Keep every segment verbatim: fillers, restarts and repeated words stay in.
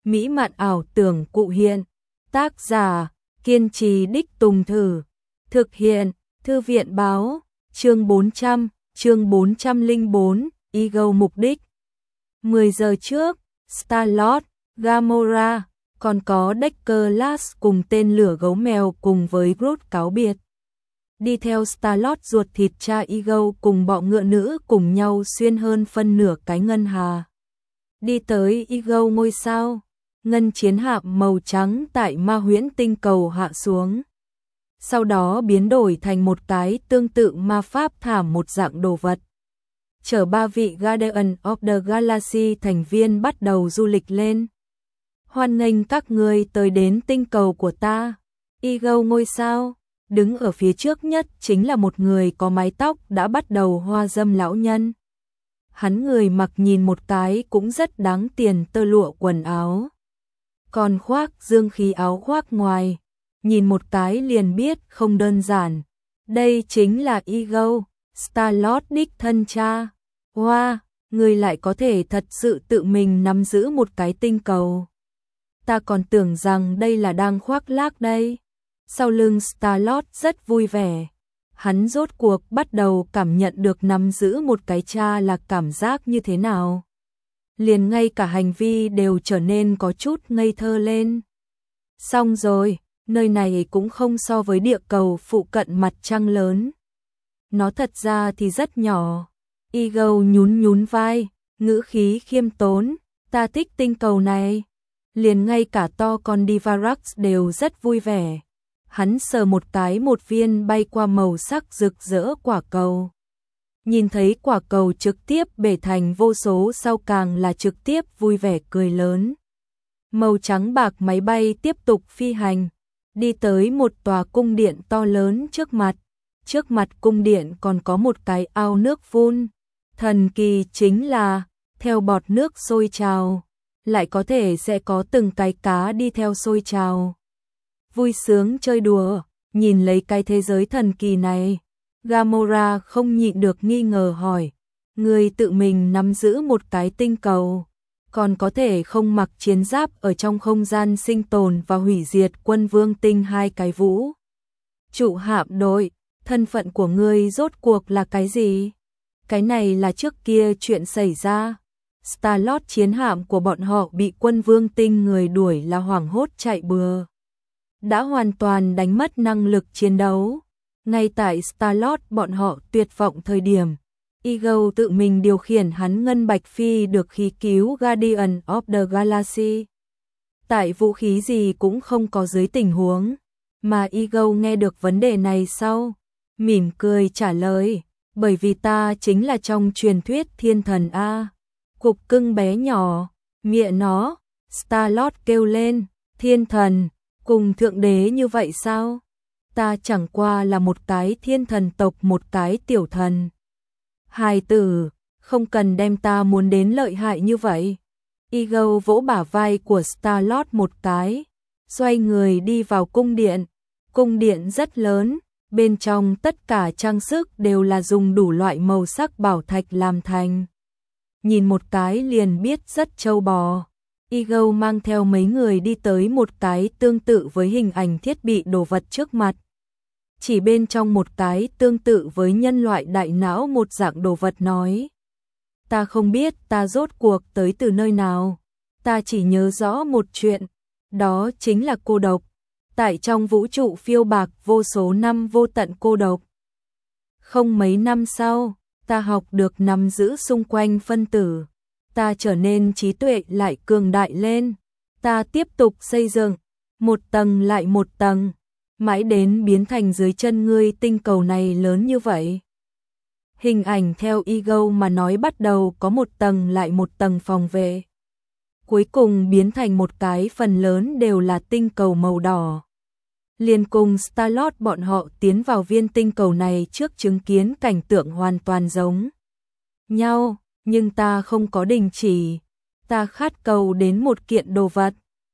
mỹ mạn ảo tưởng cụ hiện. Tác giả, kiên trì đích tùng thử. Thực hiện, Thư viện báo, chương bốn trăm, chương bốn trăm lẻ bốn, Ego mục đích. mười giờ trước, Star-Lord, Gamora, còn có Decker-Lass cùng tên lửa gấu mèo cùng với Groot cáo biệt. Đi theo Star-Lord ruột thịt cha Ego cùng bọ ngựa nữ cùng nhau xuyên hơn phân nửa cái ngân hà. Đi tới Ego ngôi sao, ngân chiến hạm màu trắng tại ma huyễn tinh cầu hạ xuống. Sau đó biến đổi thành một cái tương tự ma pháp thảm một dạng đồ vật. Chở ba vị Guardian of the Galaxy thành viên bắt đầu du lịch lên. Hoan nghênh các người tới đến tinh cầu của ta. Ego ngôi sao, đứng ở phía trước nhất chính là một người có mái tóc đã bắt đầu hoa râm lão nhân. Hắn người mặc nhìn một cái cũng rất đáng tiền tơ lụa quần áo. Còn khoác dương khí áo khoác ngoài, nhìn một cái liền biết không đơn giản. Đây chính là Ego, Star-Lord đích thân cha. Wow, người lại có thể thật sự tự mình nắm giữ một cái tinh cầu. Ta còn tưởng rằng đây là đang khoác lác đây. Sau lưng Star-Lord rất vui vẻ. Hắn rốt cuộc bắt đầu cảm nhận được nắm giữ một cái cha là cảm giác như thế nào. Liền ngay cả hành vi đều trở nên có chút ngây thơ lên. Xong rồi, nơi này cũng không so với địa cầu phụ cận mặt trăng lớn. Nó thật ra thì rất nhỏ. Ego nhún nhún vai, ngữ khí khiêm tốn, ta thích tinh cầu này. Liền ngay cả to con Divarax đều rất vui vẻ. Hắn sờ một cái một viên bay qua màu sắc rực rỡ quả cầu. Nhìn thấy quả cầu trực tiếp bể thành vô số sau càng là trực tiếp vui vẻ cười lớn. Màu trắng bạc máy bay tiếp tục phi hành, đi tới một tòa cung điện to lớn trước mặt. Trước mặt cung điện còn có một cái ao nước phun. Thần kỳ chính là, theo bọt nước sôi trào, lại có thể sẽ có từng cái cá đi theo sôi trào. Vui sướng chơi đùa, nhìn lấy cái thế giới thần kỳ này. Gamora không nhịn được nghi ngờ hỏi, người tự mình nắm giữ một cái tinh cầu, còn có thể không mặc chiến giáp ở trong không gian sinh tồn và hủy diệt quân vương tinh hai cái vũ trụ hạm đội, thân phận của ngươi rốt cuộc là cái gì? Cái này là trước kia chuyện xảy ra. Star-Lord chiến hạm của bọn họ bị quân vương tinh người đuổi là hoảng hốt chạy bừa. Đã hoàn toàn đánh mất năng lực chiến đấu. Ngay tại Star-Lord bọn họ tuyệt vọng thời điểm, Ego tự mình điều khiển hắn ngân bạch phi được khí cứu Guardian of the Galaxy. Tại vũ khí gì cũng không có dưới tình huống, mà Ego nghe được vấn đề này sau, mỉm cười trả lời, bởi vì ta chính là trong truyền thuyết thiên thần A. Cục cưng bé nhỏ, mẹ nó, Star-Lord kêu lên, thiên thần, cùng thượng đế như vậy sao? Ta chẳng qua là một cái thiên thần tộc một cái tiểu thần. Hài tử, không cần đem ta muốn đến lợi hại như vậy. Ego vỗ bả vai của Star-Lord một cái, xoay người đi vào cung điện. Cung điện rất lớn, bên trong tất cả trang sức đều là dùng đủ loại màu sắc bảo thạch làm thành. Nhìn một cái liền biết rất trâu bò. Ego mang theo mấy người đi tới một cái tương tự với hình ảnh thiết bị đồ vật trước mặt. Chỉ bên trong một cái tương tự với nhân loại đại não một dạng đồ vật nói. Ta không biết ta rốt cuộc tới từ nơi nào. Ta chỉ nhớ rõ một chuyện. Đó chính là cô độc. Tại trong vũ trụ phiêu bạc vô số năm vô tận cô độc. Không mấy năm sau, ta học được nắm giữ xung quanh phân tử. Ta trở nên trí tuệ lại cường đại lên. Ta tiếp tục xây dựng, một tầng lại một tầng, mãi đến biến thành dưới chân ngươi tinh cầu này lớn như vậy. Hình ảnh theo Ego mà nói bắt đầu có một tầng lại một tầng phòng vệ. Cuối cùng biến thành một cái phần lớn đều là tinh cầu màu đỏ. Liền cùng Star-Lord bọn họ tiến vào viên tinh cầu này trước chứng kiến cảnh tượng hoàn toàn giống nhau, nhưng ta không có đình chỉ. Ta khát cầu đến một kiện đồ vật.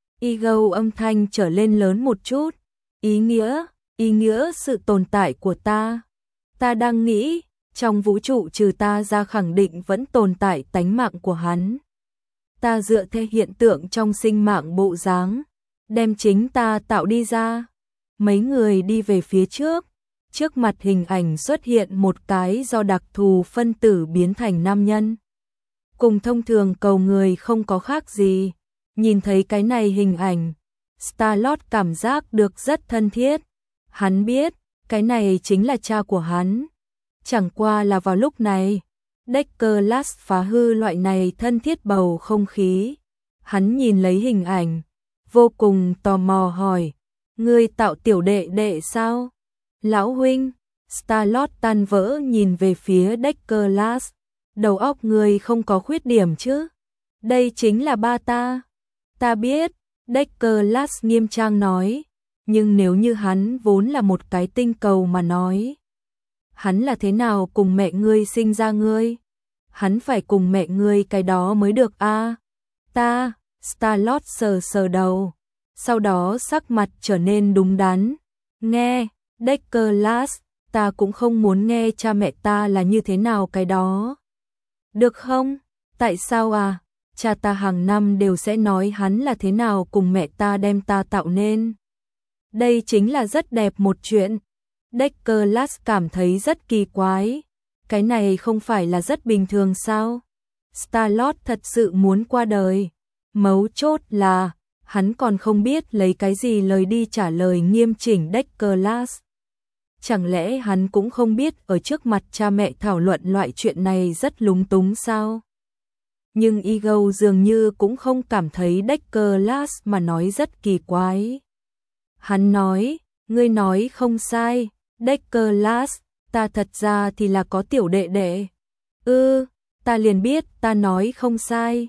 Ego âm thanh trở lên lớn một chút. Ý nghĩa, ý nghĩa sự tồn tại của ta. Ta đang nghĩ, trong vũ trụ trừ ta ra khẳng định vẫn tồn tại tánh mạng của hắn. ta dựa theo hiện tượng trong sinh mạng bộ dáng, đem chính ta tạo đi ra. Mấy người đi về phía trước, trước mặt hình ảnh xuất hiện một cái do đặc thù phân tử biến thành nam nhân. Cùng thông thường cầu người không có khác gì, nhìn thấy cái này hình ảnh, Star-Lord cảm giác được rất thân thiết. Hắn biết, cái này chính là cha của hắn. Chẳng qua là vào lúc này, Deckard phá hư loại này thân thiết bầu không khí. Hắn nhìn lấy hình ảnh, vô cùng tò mò hỏi, ngươi tạo tiểu đệ đệ sao? Lão huynh, Star-Lord tan vỡ nhìn về phía Deckard, đầu óc ngươi không có khuyết điểm chứ? Đây chính là ba ta. Ta biết, Deckard nghiêm trang nói, nhưng nếu như hắn vốn là một cái tinh cầu mà nói, hắn là thế nào cùng mẹ ngươi sinh ra ngươi? Hắn phải cùng mẹ ngươi cái đó mới được a. À? Ta, Star-Lord sờ sờ đầu, sau đó sắc mặt trở nên đúng đắn. Nghe, Deckard, ta cũng không muốn nghe cha mẹ ta là như thế nào cái đó. Được không? Tại sao à? Cha ta hàng năm đều sẽ nói hắn là thế nào cùng mẹ ta đem ta tạo nên. Đây chính là rất đẹp một chuyện. Deckard cảm thấy rất kỳ quái. Cái này không phải là rất bình thường sao? Star-Lord thật sự muốn qua đời. Mấu chốt là, hắn còn không biết lấy cái gì lời đi trả lời nghiêm chỉnh Deckard. Chẳng lẽ hắn cũng không biết ở trước mặt cha mẹ thảo luận loại chuyện này rất lúng túng sao? Nhưng Ego dường như cũng không cảm thấy Deckard mà nói rất kỳ quái. Hắn nói, ngươi nói không sai, Deckard, ta thật ra thì là có tiểu đệ đệ. Ừ, ta liền biết ta nói không sai.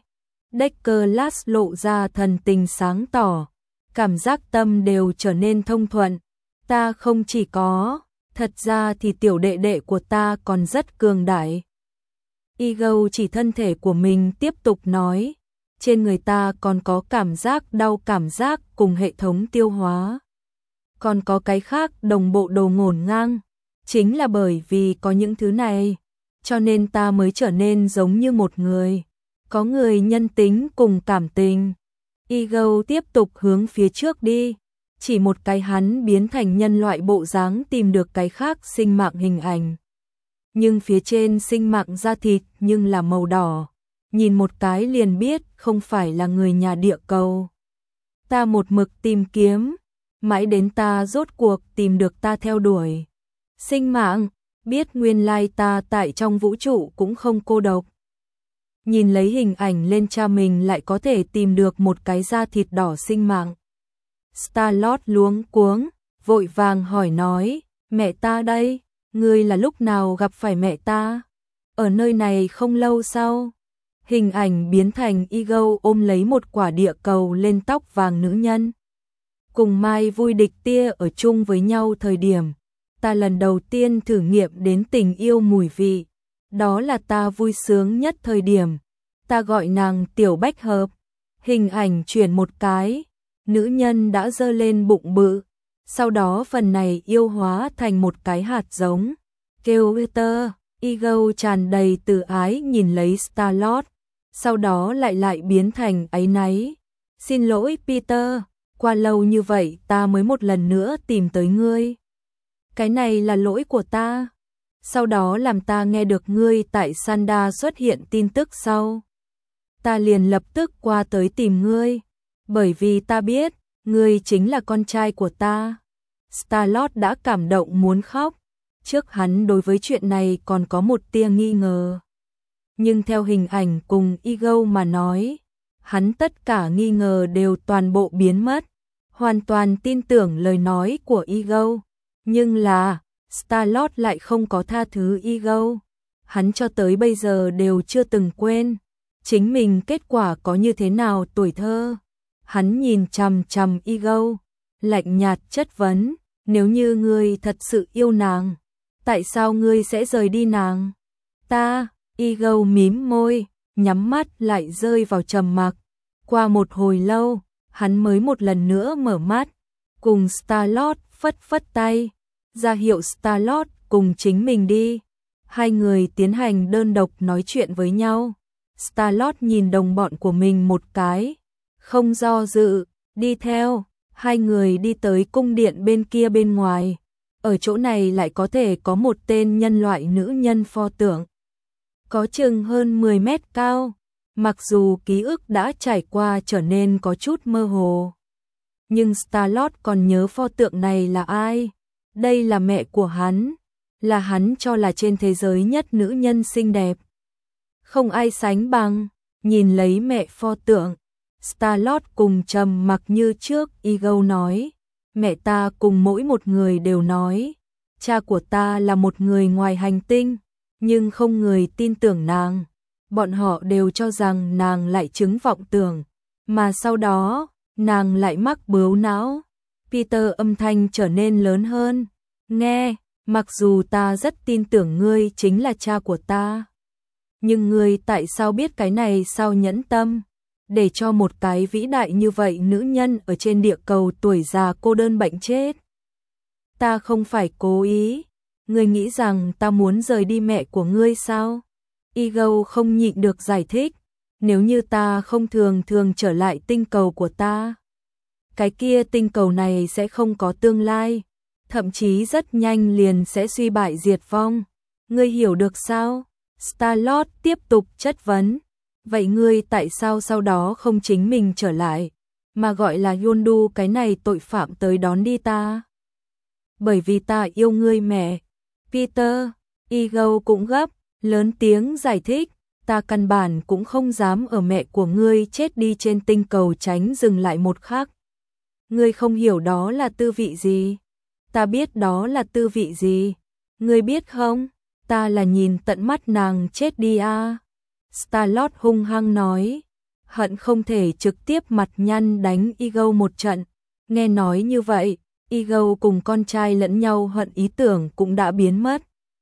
Deckard lộ ra thần tình sáng tỏ, cảm giác tâm đều trở nên thông thuận. Ta không chỉ có, thật ra thì tiểu đệ đệ của ta còn rất cường đại. Ego chỉ thân thể của mình tiếp tục nói, trên người ta còn có cảm giác đau cảm giác cùng hệ thống tiêu hóa. Còn có cái khác đồng bộ đồ ngổn ngang, chính là bởi vì có những thứ này, cho nên ta mới trở nên giống như một người, có người nhân tính cùng cảm tình. Ego tiếp tục hướng phía trước đi, chỉ một cái hắn biến thành nhân loại bộ dáng tìm được cái khác sinh mạng hình ảnh. Nhưng phía trên sinh mạng da thịt nhưng là màu đỏ, nhìn một cái liền biết không phải là người nhà địa cầu. Ta một mực tìm kiếm, mãi đến ta rốt cuộc tìm được ta theo đuổi. Sinh mạng, biết nguyên lai ta tại trong vũ trụ cũng không cô độc. Nhìn lấy hình ảnh lên cha mình lại có thể tìm được một cái da thịt đỏ sinh mạng. Star-Lord luống cuống, vội vàng hỏi nói, mẹ ta đây, ngươi là lúc nào gặp phải mẹ ta? Ở nơi này không lâu sau. Hình ảnh biến thành Ego ôm lấy một quả địa cầu lên tóc vàng nữ nhân. Cùng Mai vui địch tia ở chung với nhau thời điểm, ta lần đầu tiên thử nghiệm đến tình yêu mùi vị. Đó là ta vui sướng nhất thời điểm. Ta gọi nàng Tiểu Bách Hợp. Hình ảnh chuyển một cái, nữ nhân đã giơ lên bụng bự. Sau đó phần này yêu hóa thành một cái hạt giống. Kêu Peter, Ego tràn đầy từ ái nhìn lấy Star-Lord. Sau đó lại lại biến thành áy náy. Xin lỗi Peter, qua lâu như vậy ta mới một lần nữa tìm tới ngươi. Cái này là lỗi của ta. Sau đó làm ta nghe được ngươi tại Sanda xuất hiện tin tức sau. Ta liền lập tức qua tới tìm ngươi. Bởi vì ta biết, ngươi chính là con trai của ta. Star-Lord đã cảm động muốn khóc. Trước hắn đối với chuyện này còn có một tia nghi ngờ. Nhưng theo hình ảnh cùng Ego mà nói, hắn tất cả nghi ngờ đều toàn bộ biến mất. Hoàn toàn tin tưởng lời nói của Ego. Nhưng là, Star-Lord lại không có tha thứ Ego. Hắn cho tới bây giờ đều chưa từng quên. Chính mình kết quả có như thế nào tuổi thơ. Hắn nhìn chằm chằm Ego, lạnh nhạt chất vấn, nếu như ngươi thật sự yêu nàng, tại sao ngươi sẽ rời đi nàng? Ta, Ego mím môi, nhắm mắt lại rơi vào trầm mặc. Qua một hồi lâu, hắn mới một lần nữa mở mắt, cùng Star-Lord phất phất tay, ra hiệu Star-Lord cùng chính mình đi. Hai người tiến hành đơn độc nói chuyện với nhau. Starlord nhìn đồng bọn của mình một cái, không do dự, đi theo. Hai người đi tới cung điện bên kia bên ngoài. Ở chỗ này lại có thể có một tên nhân loại nữ nhân pho tượng. Có chừng hơn mười mét cao. Mặc dù ký ức đã trải qua trở nên có chút mơ hồ. Nhưng Starlord còn nhớ pho tượng này là ai. Đây là mẹ của hắn. Là hắn cho là trên thế giới nhất nữ nhân xinh đẹp. Không ai sánh bằng. Nhìn lấy mẹ pho tượng. Starlord cùng trầm mặc như trước. Ego nói. Mẹ ta cùng mỗi một người đều nói. Cha của ta là một người ngoài hành tinh. Nhưng không người tin tưởng nàng. Bọn họ đều cho rằng nàng lại chứng vọng tưởng. Mà sau đó, nàng lại mắc bướu não. Peter âm thanh trở nên lớn hơn. Nghe, mặc dù ta rất tin tưởng ngươi chính là cha của ta. Nhưng ngươi tại sao biết cái này sao nhẫn tâm? Để cho một cái vĩ đại như vậy nữ nhân ở trên địa cầu tuổi già cô đơn bệnh chết. Ta không phải cố ý. Ngươi nghĩ rằng ta muốn rời đi mẹ của ngươi sao? Ego không nhịn được giải thích. Nếu như ta không thường thường trở lại tinh cầu của ta, cái kia tinh cầu này sẽ không có tương lai. Thậm chí rất nhanh liền sẽ suy bại diệt vong. Ngươi hiểu được sao? Starlord tiếp tục chất vấn. Vậy ngươi tại sao sau đó không chính mình trở lại, mà gọi là Yondu cái này tội phạm tới đón đi ta? Bởi vì ta yêu ngươi mẹ. Peter, Ego cũng gấp, lớn tiếng giải thích. Ta căn bản cũng không dám ở mẹ của ngươi chết đi trên tinh cầu tránh dừng lại một khắc. Ngươi không hiểu đó là tư vị gì. Ta biết đó là tư vị gì. Ngươi biết không? Ta là nhìn tận mắt nàng chết đi à. Starlord hung hăng nói. Hận không thể trực tiếp mặt nhăn đánh Ego một trận. Nghe nói như vậy, Ego cùng con trai lẫn nhau hận ý tưởng cũng đã biến mất.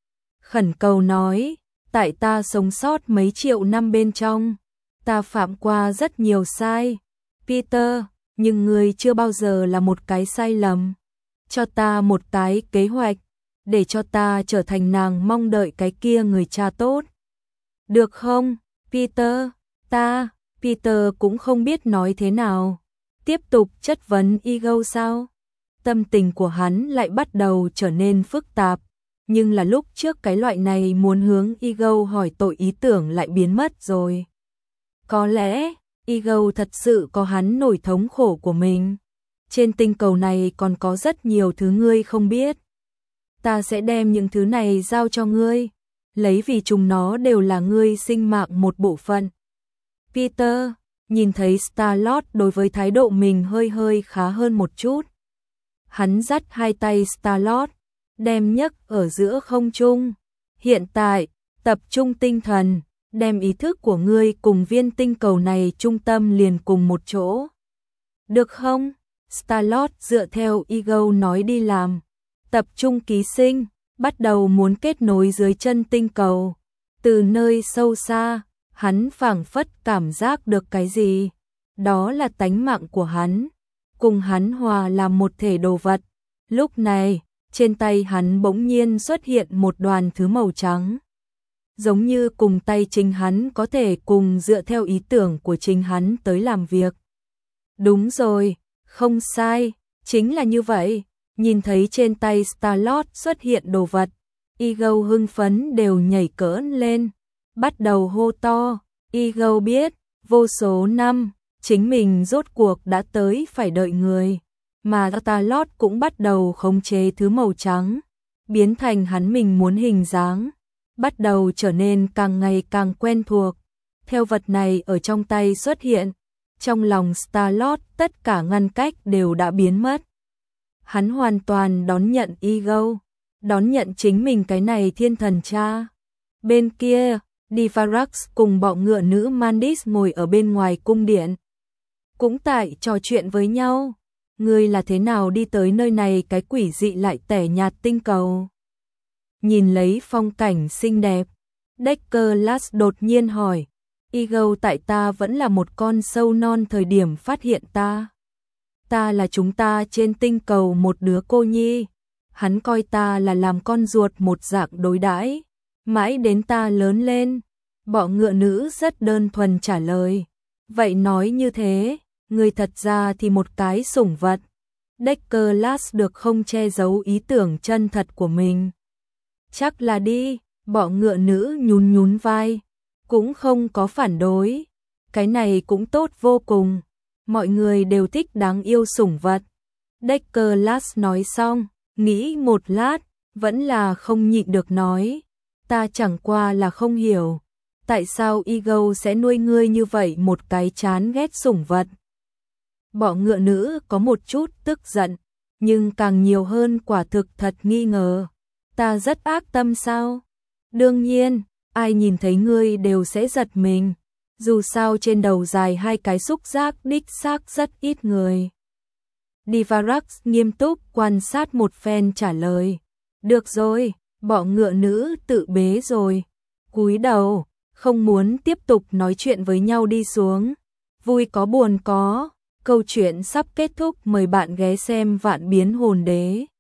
Khẩn cầu nói. Tại ta sống sót mấy triệu năm bên trong, ta phạm qua rất nhiều sai. Peter, nhưng ngươi chưa bao giờ là một cái sai lầm. Cho ta một cái kế hoạch, để cho ta trở thành nàng mong đợi cái kia người cha tốt. Được không, Peter? Ta, Peter cũng không biết nói thế nào. Tiếp tục chất vấn Ego sao? Tâm tình của hắn lại bắt đầu trở nên phức tạp. Nhưng là lúc trước cái loại này muốn hướng Ego hỏi tội ý tưởng lại biến mất rồi. Có lẽ, Ego thật sự có hắn nỗi thống khổ của mình. Trên tinh cầu này còn có rất nhiều thứ ngươi không biết. Ta sẽ đem những thứ này giao cho ngươi, lấy vì chúng nó đều là ngươi sinh mạng một bộ phận. Peter, nhìn thấy Starlord đối với thái độ mình hơi hơi khá hơn một chút. Hắn dắt hai tay Starlord, đem nhấc ở giữa không trung. Hiện tại, tập trung tinh thần, đem ý thức của ngươi cùng viên tinh cầu này trung tâm liền cùng một chỗ. Được không? Starlord dựa theo Ego nói đi làm. Tập trung ký sinh, bắt đầu muốn kết nối dưới chân tinh cầu. Từ nơi sâu xa, hắn phảng phất cảm giác được cái gì. Đó là tánh mạng của hắn. Cùng hắn hòa làm một thể đồ vật. Lúc này, trên tay hắn bỗng nhiên xuất hiện một đoàn thứ màu trắng. Giống như cùng tay chính hắn có thể cùng dựa theo ý tưởng của chính hắn tới làm việc. Đúng rồi, không sai, chính là như vậy. Nhìn thấy trên tay Starlord xuất hiện đồ vật, Ego hưng phấn đều nhảy cỡn lên, bắt đầu hô to. Ego biết, vô số năm, chính mình rốt cuộc đã tới phải đợi người. Mà Starlord cũng bắt đầu khống chế thứ màu trắng, biến thành hắn mình muốn hình dáng, bắt đầu trở nên càng ngày càng quen thuộc. Theo vật này ở trong tay xuất hiện, trong lòng Starlord tất cả ngăn cách đều đã biến mất. Hắn hoàn toàn đón nhận Ego, đón nhận chính mình cái này thiên thần cha. Bên kia, Divarax cùng bọ ngựa nữ Mandis ngồi ở bên ngoài cung điện, cũng tại trò chuyện với nhau. Ngươi là thế nào đi tới nơi này cái quỷ dị lại tẻ nhạt tinh cầu? Nhìn lấy phong cảnh xinh đẹp, Decker Lass đột nhiên hỏi. Ego tại ta vẫn là một con sâu non thời điểm phát hiện ta. Ta là chúng ta trên tinh cầu một đứa cô nhi. Hắn coi ta là làm con ruột một dạng đối đãi. Mãi đến ta lớn lên, Bọ ngựa nữ rất đơn thuần trả lời. Vậy nói như thế, người thật ra thì một cái sủng vật. Deckard được không che giấu ý tưởng chân thật của mình. Chắc là đi, bọ ngựa nữ nhún nhún vai, cũng không có phản đối. Cái này cũng tốt vô cùng, mọi người đều thích đáng yêu sủng vật. Deckard nói xong, nghĩ một lát, vẫn là không nhịn được nói. Ta chẳng qua là không hiểu, tại sao Eagle sẽ nuôi ngươi như vậy một cái chán ghét sủng vật. Bọ ngựa nữ có một chút tức giận, nhưng càng nhiều hơn quả thực thật nghi ngờ. Ta rất ác tâm sao? Đương nhiên, ai nhìn thấy ngươi đều sẽ giật mình. Dù sao trên đầu dài hai cái xúc giác đích xác rất ít người. Divarax nghiêm túc quan sát một phen trả lời. Được rồi, bọ ngựa nữ tự bế rồi. Cúi đầu, không muốn tiếp tục nói chuyện với nhau đi xuống. Vui có buồn có. Câu chuyện sắp kết thúc, mời bạn ghé xem Vạn Biến Hồn Đế.